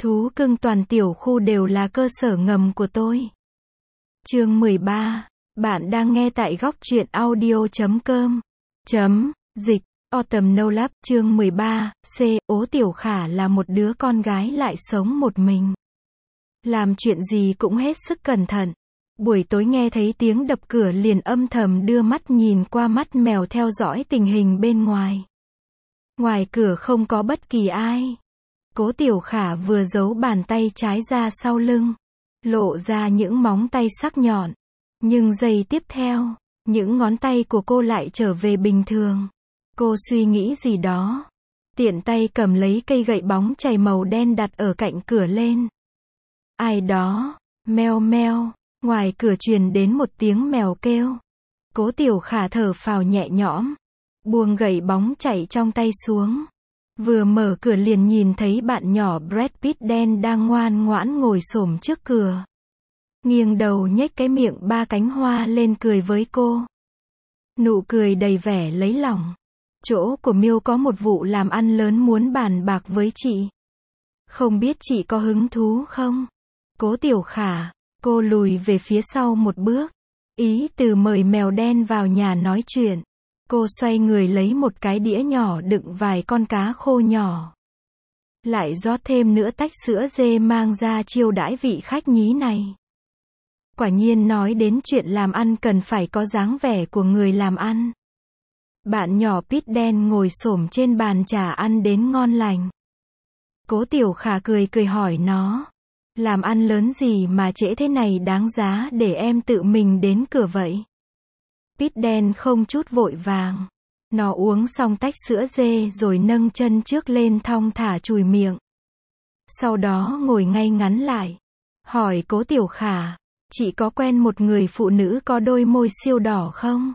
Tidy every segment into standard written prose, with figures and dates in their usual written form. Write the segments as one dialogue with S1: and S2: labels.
S1: Thú cưng toàn tiểu khu đều là cơ sở ngầm của tôi. Chương 13. Bạn đang nghe tại góc truyện audio.com. Dịch. Autumn No Love. Chương 13. Ố Tiểu Khả là một đứa con gái lại sống một mình. Làm chuyện gì cũng hết sức cẩn thận. Buổi tối nghe thấy tiếng đập cửa liền âm thầm đưa mắt nhìn qua mắt mèo theo dõi tình hình bên ngoài. Ngoài cửa không có bất kỳ ai. Cố Tiểu Khả vừa giấu bàn tay trái ra sau lưng, lộ ra những móng tay sắc nhọn. Nhưng giây tiếp theo, những ngón tay của cô lại trở về bình thường. Cô suy nghĩ gì đó, tiện tay cầm lấy cây gậy bóng chày màu đen đặt ở cạnh cửa lên. Ai đó, meo meo, ngoài cửa truyền đến một tiếng mèo kêu. Cố Tiểu Khả thở phào nhẹ nhõm, buông gậy bóng chày trong tay xuống. Vừa mở cửa liền nhìn thấy bạn nhỏ Brad Pitt đen đang ngoan ngoãn ngồi xổm trước cửa. Nghiêng đầu nhếch cái miệng ba cánh hoa lên cười với cô. Nụ cười đầy vẻ lấy lòng. Chỗ của Miêu có một vụ làm ăn lớn muốn bàn bạc với chị. Không biết chị có hứng thú không? Cố Tiểu Khả, cô lùi về phía sau một bước. Ý từ mời mèo đen vào nhà nói chuyện. Cô xoay người lấy một cái đĩa nhỏ đựng vài con cá khô nhỏ. Lại rót thêm nửa tách sữa dê mang ra chiêu đãi vị khách nhí này. Quả nhiên nói đến chuyện làm ăn cần phải có dáng vẻ của người làm ăn. Bạn nhỏ Pitt đen ngồi xổm trên bàn trà ăn đến ngon lành. Cố Tiểu Khả cười cười hỏi nó. Làm ăn lớn gì mà trễ thế này đáng giá để em tự mình đến cửa vậy? Pitt đen không chút vội vàng. Nó uống xong tách sữa dê rồi nâng chân trước lên thong thả chùi miệng. Sau đó ngồi ngay ngắn lại. Hỏi Cố Tiểu Khả, chị có quen một người phụ nữ có đôi môi siêu đỏ không?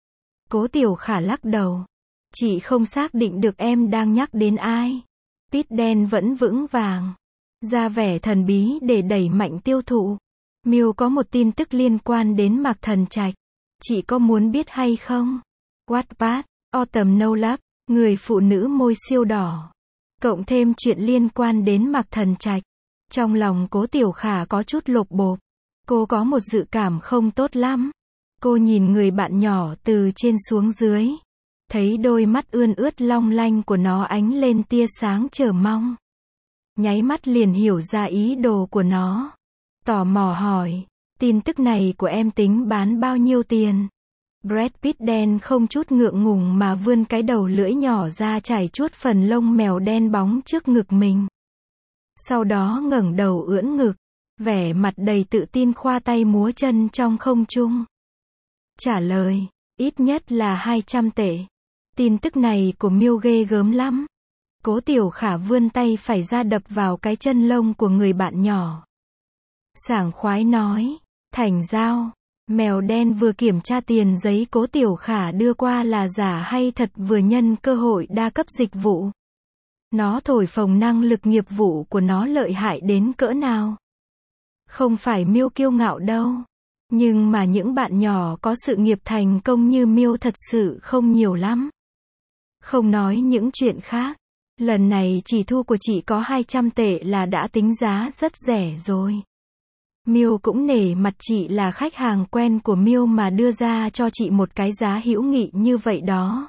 S1: Cố Tiểu Khả lắc đầu. Chị không xác định được em đang nhắc đến ai. Pitt đen vẫn vững vàng, ra vẻ thần bí để đẩy mạnh tiêu thụ. Miêu có một tin tức liên quan đến Mạc Thần Trạch. Chị có muốn biết hay không? Wattpad, Autumn No Love, người phụ nữ môi siêu đỏ. Cộng thêm chuyện liên quan đến Mạc Thần Trạch. Trong lòng Cố Tiểu Khả có chút lột bột. Cô có một dự cảm không tốt lắm. Cô nhìn người bạn nhỏ từ trên xuống dưới. Thấy đôi mắt ươn ướt long lanh của nó ánh lên tia sáng chờ mong. Nháy mắt liền hiểu ra ý đồ của nó. Tò mò hỏi, tin tức này của em tính bán bao nhiêu tiền? Brad Pitt đen không chút ngượng ngùng mà vươn cái đầu lưỡi nhỏ ra chải chuốt phần lông mèo đen bóng trước ngực mình. Sau đó ngẩng đầu ưỡn ngực, vẻ mặt đầy tự tin khoa tay múa chân trong không trung. Trả lời, ít nhất là 200 tệ. Tin tức này của Miêu ghê gớm lắm. Cố Tiểu Khả vươn tay phải ra đập vào cái chân lông của người bạn nhỏ. Sảng khoái nói, thành giao. Mèo đen vừa kiểm tra tiền giấy Cố Tiểu Khả đưa qua là giả hay thật vừa nhân cơ hội đa cấp dịch vụ. Nó thổi phồng năng lực nghiệp vụ của nó lợi hại đến cỡ nào. Không phải Miêu kiêu ngạo đâu. Nhưng mà những bạn nhỏ có sự nghiệp thành công như Miêu thật sự không nhiều lắm. Không nói những chuyện khác. Lần này chỉ thu của chị có 200 tệ là đã tính giá rất rẻ rồi. Miêu cũng nể mặt chị là khách hàng quen của Miêu mà đưa ra cho chị một cái giá hữu nghị như vậy đó.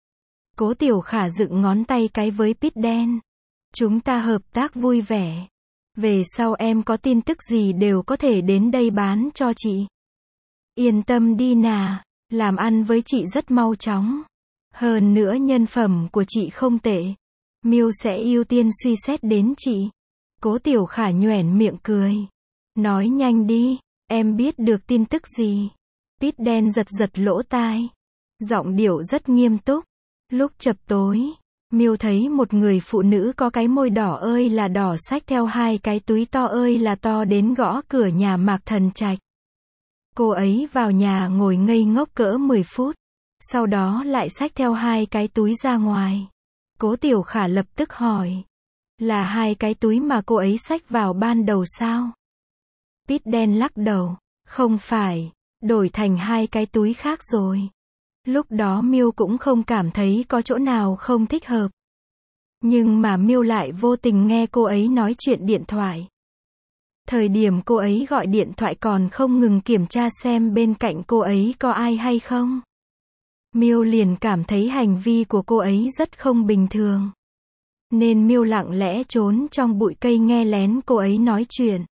S1: Cố Tiểu Khả dựng ngón tay cái với Pitt đen. Chúng ta hợp tác vui vẻ. Về sau em có tin tức gì đều có thể đến đây bán cho chị. Yên tâm đi nà, làm ăn với chị rất mau chóng. Hơn nữa nhân phẩm của chị không tệ. Miêu sẽ ưu tiên suy xét đến chị. Cố Tiểu Khả nhoẻn miệng cười. Nói nhanh đi, em biết được tin tức gì? Pitt đen giật giật lỗ tai. Giọng điệu rất nghiêm túc. Lúc chập tối, Miêu thấy một người phụ nữ có cái môi đỏ ơi là đỏ xách theo hai cái túi to ơi là to đến gõ cửa nhà Mạc Thần Trạch. Cô ấy vào nhà ngồi ngây ngốc cỡ 10 phút. Sau đó lại xách theo hai cái túi ra ngoài. Cố Tiểu Khả lập tức hỏi. Là hai cái túi mà cô ấy xách vào ban đầu sao? Pitt đen lắc đầu. Không phải, đổi thành hai cái túi khác rồi. Lúc đó Miêu cũng không cảm thấy có chỗ nào không thích hợp. Nhưng mà Miêu lại vô tình nghe cô ấy nói chuyện điện thoại. Thời điểm cô ấy gọi điện thoại còn không ngừng kiểm tra xem bên cạnh cô ấy có ai hay không. Miêu liền cảm thấy hành vi của cô ấy rất không bình thường. Nên Miêu lặng lẽ trốn trong bụi cây nghe lén cô ấy nói chuyện.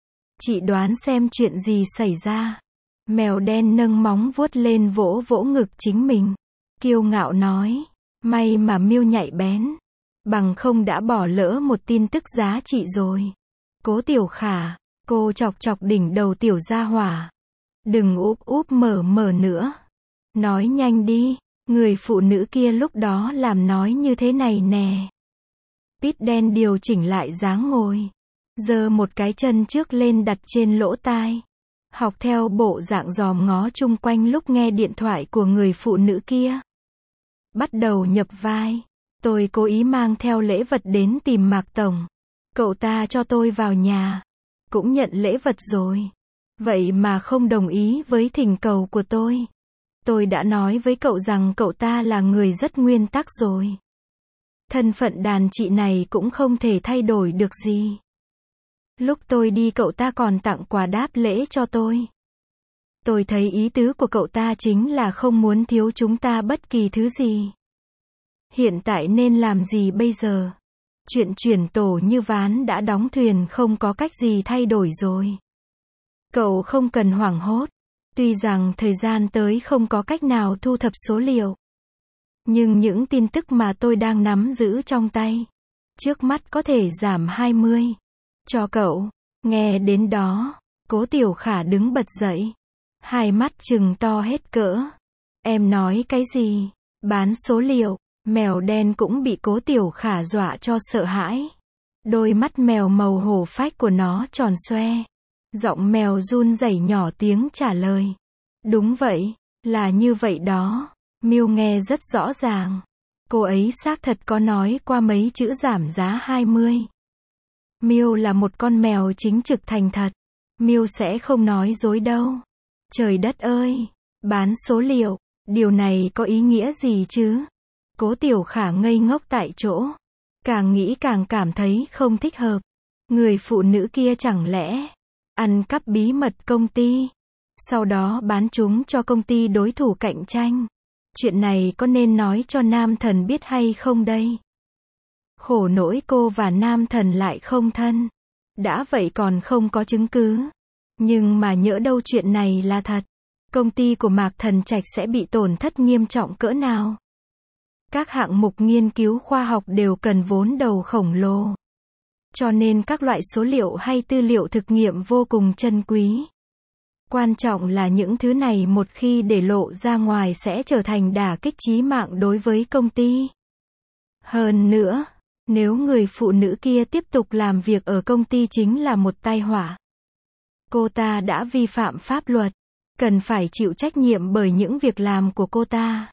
S1: Chị đoán xem chuyện gì xảy ra. Mèo đen nâng móng vuốt lên vỗ vỗ ngực chính mình. Kiêu ngạo nói. May mà Miêu nhạy bén. Bằng không đã bỏ lỡ một tin tức giá trị rồi. Cố Tiểu Khả, cô chọc chọc đỉnh đầu tiểu gia hỏa. Đừng úp úp mở mở nữa. Nói nhanh đi, người phụ nữ kia lúc đó làm nói như thế này nè. Pít đen điều chỉnh lại dáng ngồi. Giơ một cái chân trước lên đặt trên lỗ tai. Học theo bộ dạng dòm ngó chung quanh lúc nghe điện thoại của người phụ nữ kia. Bắt đầu nhập vai. Tôi cố ý mang theo lễ vật đến tìm Mạc Tổng. Cậu ta cho tôi vào nhà. Cũng nhận lễ vật rồi. Vậy mà không đồng ý với thỉnh cầu của tôi. Tôi đã nói với cậu rằng cậu ta là người rất nguyên tắc rồi. Thân phận đàn chị này cũng không thể thay đổi được gì. Lúc tôi đi cậu ta còn tặng quà đáp lễ cho tôi. Tôi thấy ý tứ của cậu ta chính là không muốn thiếu chúng ta bất kỳ thứ gì. Hiện tại nên làm gì bây giờ? Chuyện chuyển tổ như ván đã đóng thuyền không có cách gì thay đổi rồi. Cậu không cần hoảng hốt. Tuy rằng thời gian tới không có cách nào thu thập số liệu. Nhưng những tin tức mà tôi đang nắm giữ trong tay. Trước mắt có thể giảm 20. Cho cậu. Nghe đến đó. Cố Tiểu Khả đứng bật dậy. Hai mắt trừng to hết cỡ. Em nói cái gì? Bán số liệu. Mèo đen cũng bị Cố Tiểu Khả dọa cho sợ hãi. Đôi mắt mèo màu hổ phách của nó tròn xoe. Giọng mèo run rẩy nhỏ tiếng trả lời. Đúng vậy, là như vậy đó. Miêu nghe rất rõ ràng. Cô ấy xác thật có nói qua mấy chữ giảm giá 20. Miêu là một con mèo chính trực thành thật. Miêu sẽ không nói dối đâu. Trời đất ơi, bán số liệu, điều này có ý nghĩa gì chứ? Cố Tiểu Khả ngây ngốc tại chỗ. Càng nghĩ càng cảm thấy không thích hợp. Người phụ nữ kia chẳng lẽ ăn cắp bí mật công ty, sau đó bán chúng cho công ty đối thủ cạnh tranh. Chuyện này có nên nói cho Nam Thần biết hay không đây? Khổ nỗi cô và Nam Thần lại không thân. Đã vậy còn không có chứng cứ. Nhưng mà nhỡ đâu chuyện này là thật. Công ty của Mạc Thần Trạch sẽ bị tổn thất nghiêm trọng cỡ nào? Các hạng mục nghiên cứu khoa học đều cần vốn đầu khổng lồ. Cho nên các loại số liệu hay tư liệu thực nghiệm vô cùng chân quý. Quan trọng là những thứ này một khi để lộ ra ngoài sẽ trở thành đả kích chí mạng đối với công ty. Hơn nữa, nếu người phụ nữ kia tiếp tục làm việc ở công ty chính là một tai họa. Cô ta đã vi phạm pháp luật, cần phải chịu trách nhiệm bởi những việc làm của cô ta.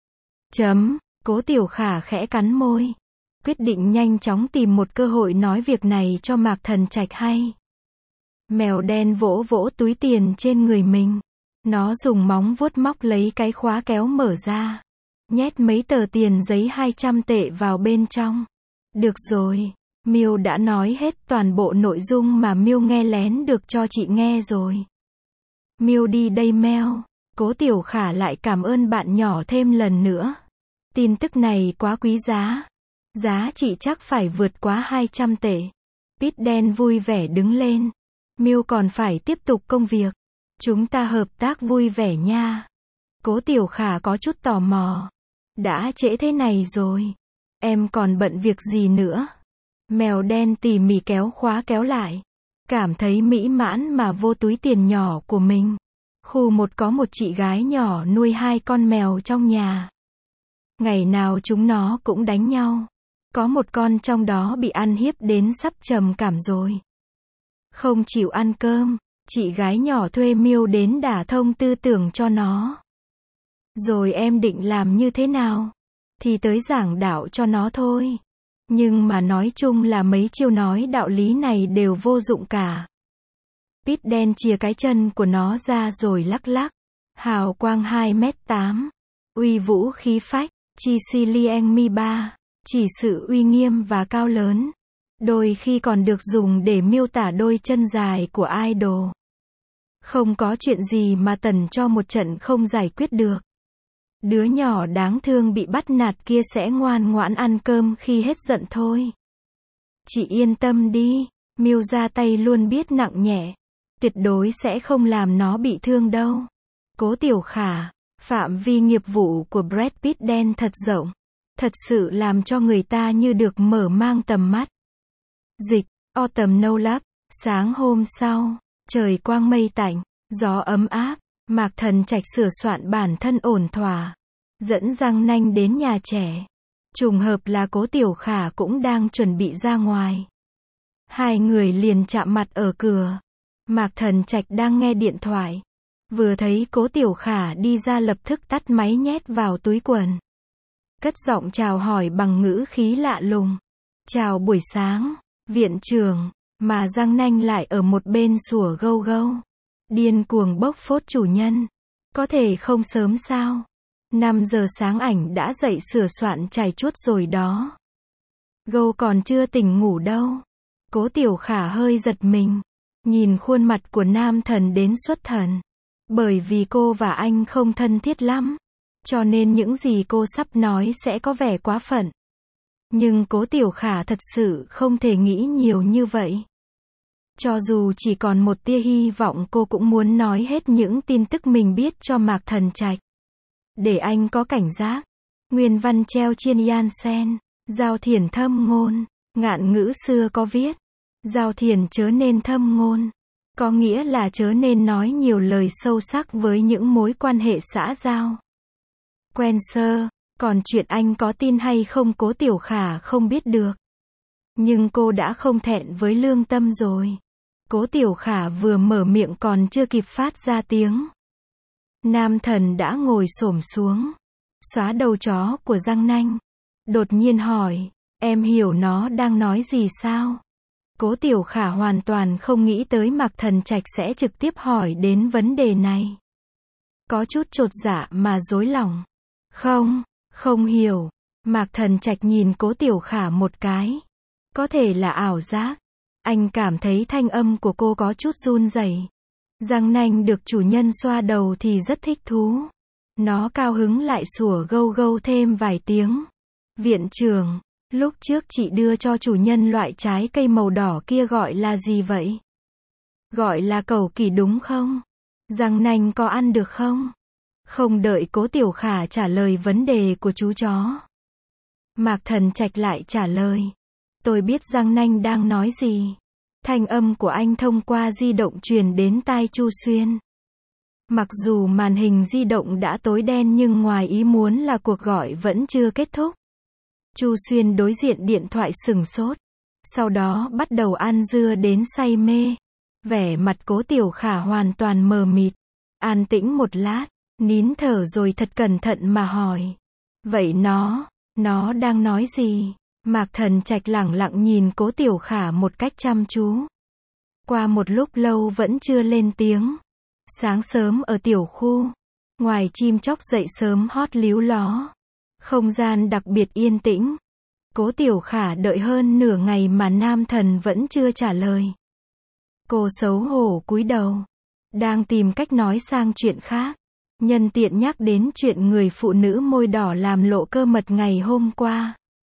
S1: Cố Tiểu Khả khẽ cắn môi. Quyết định nhanh chóng tìm một cơ hội nói việc này cho Mạc Thần Trạch hay. Mèo đen vỗ vỗ túi tiền trên người mình. Nó dùng móng vuốt móc lấy cái khóa kéo mở ra. Nhét mấy tờ tiền giấy 200 tệ vào bên trong. Được rồi, Miêu đã nói hết toàn bộ nội dung mà Miêu nghe lén được cho chị nghe rồi. Miêu đi đây meo. Cố Tiểu Khả lại cảm ơn bạn nhỏ thêm lần nữa. Tin tức này quá quý giá. Giá trị chắc phải vượt quá 200 tệ. Pít đen vui vẻ đứng lên. Miêu còn phải tiếp tục công việc. Chúng ta hợp tác vui vẻ nha. Cố Tiểu Khả có chút tò mò. Đã trễ thế này rồi. Em còn bận việc gì nữa? Mèo đen tỉ mỉ kéo khóa kéo lại. Cảm thấy mỹ mãn mà vô túi tiền nhỏ của mình. Khu một có một chị gái nhỏ nuôi 2 con mèo trong nhà. Ngày nào chúng nó cũng đánh nhau. Có một con trong đó bị ăn hiếp đến sắp trầm cảm rồi. Không chịu ăn cơm, chị gái nhỏ thuê Miêu đến đả thông tư tưởng cho nó. Rồi em định làm như thế nào? Thì tới giảng đạo cho nó thôi. Nhưng mà nói chung là mấy chiêu nói đạo lý này đều vô dụng cả. Pít đen chìa cái chân của nó ra rồi lắc lắc. Hào quang 2m8. Uy vũ khí phách. Chi si lieng mi ba. Chỉ sự uy nghiêm và cao lớn. Đôi khi còn được dùng để miêu tả đôi chân dài của idol. Không có chuyện gì mà tần cho một trận không giải quyết được. Đứa nhỏ đáng thương bị bắt nạt kia sẽ ngoan ngoãn ăn cơm khi hết giận thôi. Chị yên tâm đi, Miu ra tay luôn biết nặng nhẹ. Tuyệt đối sẽ không làm nó bị thương đâu. Cố Tiểu Khả, phạm vi nghiệp vụ của Brad Pitt đen thật rộng. Thật sự làm cho người ta như được mở mang tầm mắt. Dịch, Autumn No Love, sáng hôm sau, trời quang mây tạnh, gió ấm áp, Mạc Thần Trạch sửa soạn bản thân ổn thỏa, dẫn Giang Nanh đến nhà trẻ. Trùng hợp là Cố Tiểu Khả cũng đang chuẩn bị ra ngoài. Hai người liền chạm mặt ở cửa. Mạc Thần Trạch đang nghe điện thoại. Vừa thấy Cố Tiểu Khả đi ra lập tức tắt máy nhét vào túi quần. Cất giọng chào hỏi bằng ngữ khí lạ lùng. Chào buổi sáng, viện trưởng, mà Giang Nanh lại ở một bên sủa gâu gâu. Điên cuồng bốc phốt chủ nhân. Có thể không sớm sao? 5 giờ sáng ảnh đã dậy sửa soạn chải chuốt rồi đó. Gâu còn chưa tỉnh ngủ đâu. Cố Tiểu Khả hơi giật mình. Nhìn khuôn mặt của nam thần đến xuất thần. Bởi vì cô và anh không thân thiết lắm. Cho nên những gì cô sắp nói sẽ có vẻ quá phận. Nhưng Cố Tiểu Khả thật sự không thể nghĩ nhiều như vậy. Cho dù chỉ còn một tia hy vọng cô cũng muốn nói hết những tin tức mình biết cho Mạc Thần Trạch. Để anh có cảnh giác. Nguyên văn treo trên Yansen. Giao thiền thâm ngôn. Ngạn ngữ xưa có viết. Giao thiền chớ nên thâm ngôn. Có nghĩa là chớ nên nói nhiều lời sâu sắc với những mối quan hệ xã giao. Quen sơ, còn chuyện anh có tin hay không Cố Tiểu Khả không biết được. Nhưng cô đã không thẹn với lương tâm rồi. Cố Tiểu Khả vừa mở miệng còn chưa kịp phát ra tiếng. Nam thần đã ngồi xổm xuống. Xóa đầu chó của Giang Nanh. Đột nhiên hỏi, em hiểu nó đang nói gì sao? Cố Tiểu Khả hoàn toàn không nghĩ tới Mạc Thần Trạch sẽ trực tiếp hỏi đến vấn đề này. Có chút chột dạ mà rối lòng. Không hiểu. Mạc Thần Trạch nhìn Cố Tiểu Khả một cái. Có thể là ảo giác. Anh cảm thấy thanh âm của cô có chút run rẩy. Giang Nanh được chủ nhân xoa đầu thì rất thích thú. Nó cao hứng lại sủa gâu gâu thêm vài tiếng. Viện trưởng, lúc trước chị đưa cho chủ nhân loại trái cây màu đỏ kia gọi là gì vậy? Gọi là cẩu kỳ đúng không? Giang Nanh có ăn được không? Không đợi Cố Tiểu Khả trả lời vấn đề của chú chó. Mạc Thần Trạch lại trả lời. Tôi biết Giang Nanh đang nói gì. Thanh âm của anh thông qua di động truyền đến tai Chu Xuyên. Mặc dù màn hình di động đã tối đen nhưng ngoài ý muốn là cuộc gọi vẫn chưa kết thúc. Chu Xuyên đối diện điện thoại sửng sốt. Sau đó bắt đầu ăn dưa đến say mê. Vẻ mặt Cố Tiểu Khả hoàn toàn mờ mịt. An tĩnh một lát, nín thở rồi thật cẩn thận mà hỏi. Vậy nó đang nói gì? Mạc Thần Trạch lẳng lặng nhìn Cố Tiểu Khả một cách chăm chú. Qua một lúc lâu vẫn chưa lên tiếng. Sáng sớm ở tiểu khu, ngoài chim chóc dậy sớm hót líu ló. Không gian đặc biệt yên tĩnh. Cố Tiểu Khả đợi hơn nửa ngày mà nam thần vẫn chưa trả lời. Cô xấu hổ cúi đầu. Đang tìm cách nói sang chuyện khác. Nhân tiện nhắc đến chuyện người phụ nữ môi đỏ làm lộ cơ mật ngày hôm qua.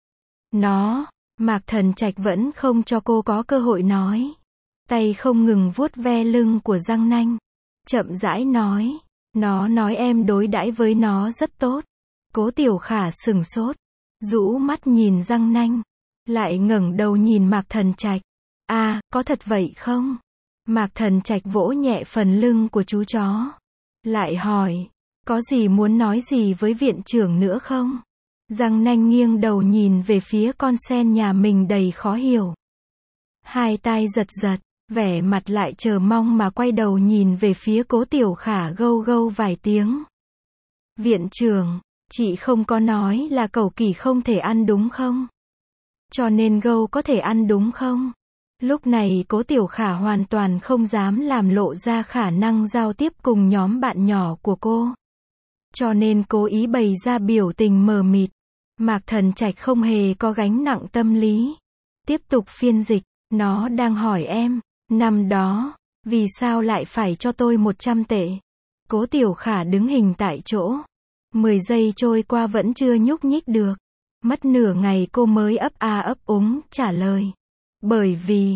S1: Mạc Thần Trạch vẫn không cho cô có cơ hội nói. Tay không ngừng vuốt ve lưng của Giang Nanh. Chậm rãi nói. Nó nói em đối đãi với nó rất tốt. Cố Tiểu Khả sửng sốt. Rũ mắt nhìn Giang Nanh. Lại ngẩng đầu nhìn Mạc Thần Trạch. À, có thật vậy không? Mạc Thần Trạch vỗ nhẹ phần lưng của chú chó. Lại hỏi. Có gì muốn nói gì với viện trưởng nữa không? Giang Nanh nghiêng đầu nhìn về phía con sen nhà mình đầy khó hiểu. Hai tai giật giật, vẻ mặt lại chờ mong mà quay đầu nhìn về phía Cố Tiểu Khả gâu gâu vài tiếng. Viện trưởng, chị không có nói là cẩu kỳ không thể ăn đúng không? Cho nên gâu có thể ăn đúng không? Lúc này Cố Tiểu Khả hoàn toàn không dám làm lộ ra khả năng giao tiếp cùng nhóm bạn nhỏ của cô. Cho nên cố ý bày ra biểu tình mờ mịt. Mạc Thần Trạch không hề có gánh nặng tâm lý. Tiếp tục phiên dịch, nó đang hỏi em, năm đó, vì sao lại phải cho tôi 100 tệ? Cố Tiểu Khả đứng hình tại chỗ. 10 giây trôi qua vẫn chưa nhúc nhích được. Mất nửa ngày cô mới ấp a ấp úng trả lời. Bởi vì,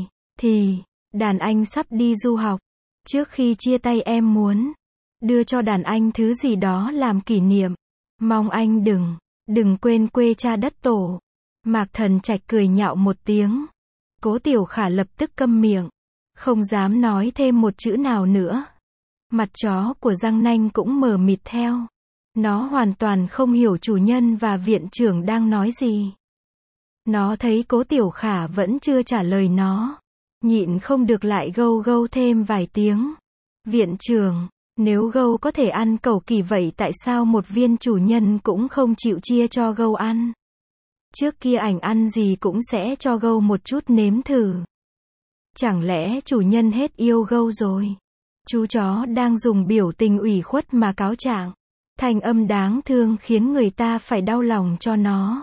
S1: đàn anh sắp đi du học. Trước khi chia tay em muốn đưa cho đàn anh thứ gì đó làm kỷ niệm. Mong anh đừng quên quê cha đất tổ. Mạc Thần Trạch cười nhạo một tiếng. Cố Tiểu Khả lập tức câm miệng. Không dám nói thêm một chữ nào nữa. Mặt chó của Giang Nanh cũng mờ mịt theo. Nó hoàn toàn không hiểu chủ nhân và viện trưởng đang nói gì. Nó thấy Cố Tiểu Khả vẫn chưa trả lời nó. Nhịn không được lại gâu gâu thêm vài tiếng. Viện trưởng, nếu gâu có thể ăn cẩu kỳ vậy tại sao một viên chủ nhân cũng không chịu chia cho gâu ăn? Trước kia ảnh ăn gì cũng sẽ cho gâu một chút nếm thử. Chẳng lẽ chủ nhân hết yêu gâu rồi? Chú chó đang dùng biểu tình ủy khuất mà cáo trạng. Thanh âm đáng thương khiến người ta phải đau lòng cho nó.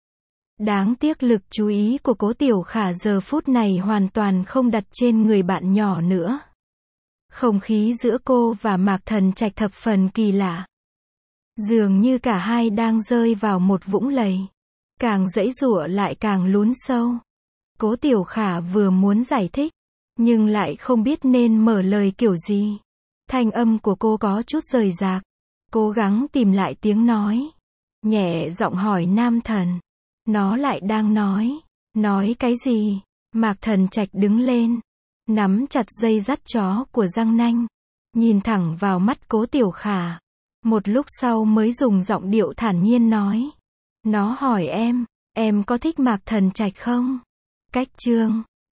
S1: Đáng tiếc lực chú ý của Cố Tiểu Khả giờ phút này hoàn toàn không đặt trên người bạn nhỏ nữa. Không khí giữa cô và Mạc Thần Trạch thập phần kỳ lạ. Dường như cả hai đang rơi vào một vũng lầy. Càng giãy giụa lại càng lún sâu. Cố Tiểu Khả vừa muốn giải thích, nhưng lại không biết nên mở lời kiểu gì. Thanh âm của cô có chút rời rạc. Cố gắng tìm lại tiếng nói. Nhẹ giọng hỏi Nam Thần. Nó lại đang nói cái gì? Mạc Thần Trạch đứng lên, nắm chặt dây dắt chó của Giang Nanh, nhìn thẳng vào mắt Cố Tiểu Khả. Một lúc sau mới dùng giọng điệu thản nhiên nói. Nó hỏi em có thích Mạc Thần Trạch không? Cách chương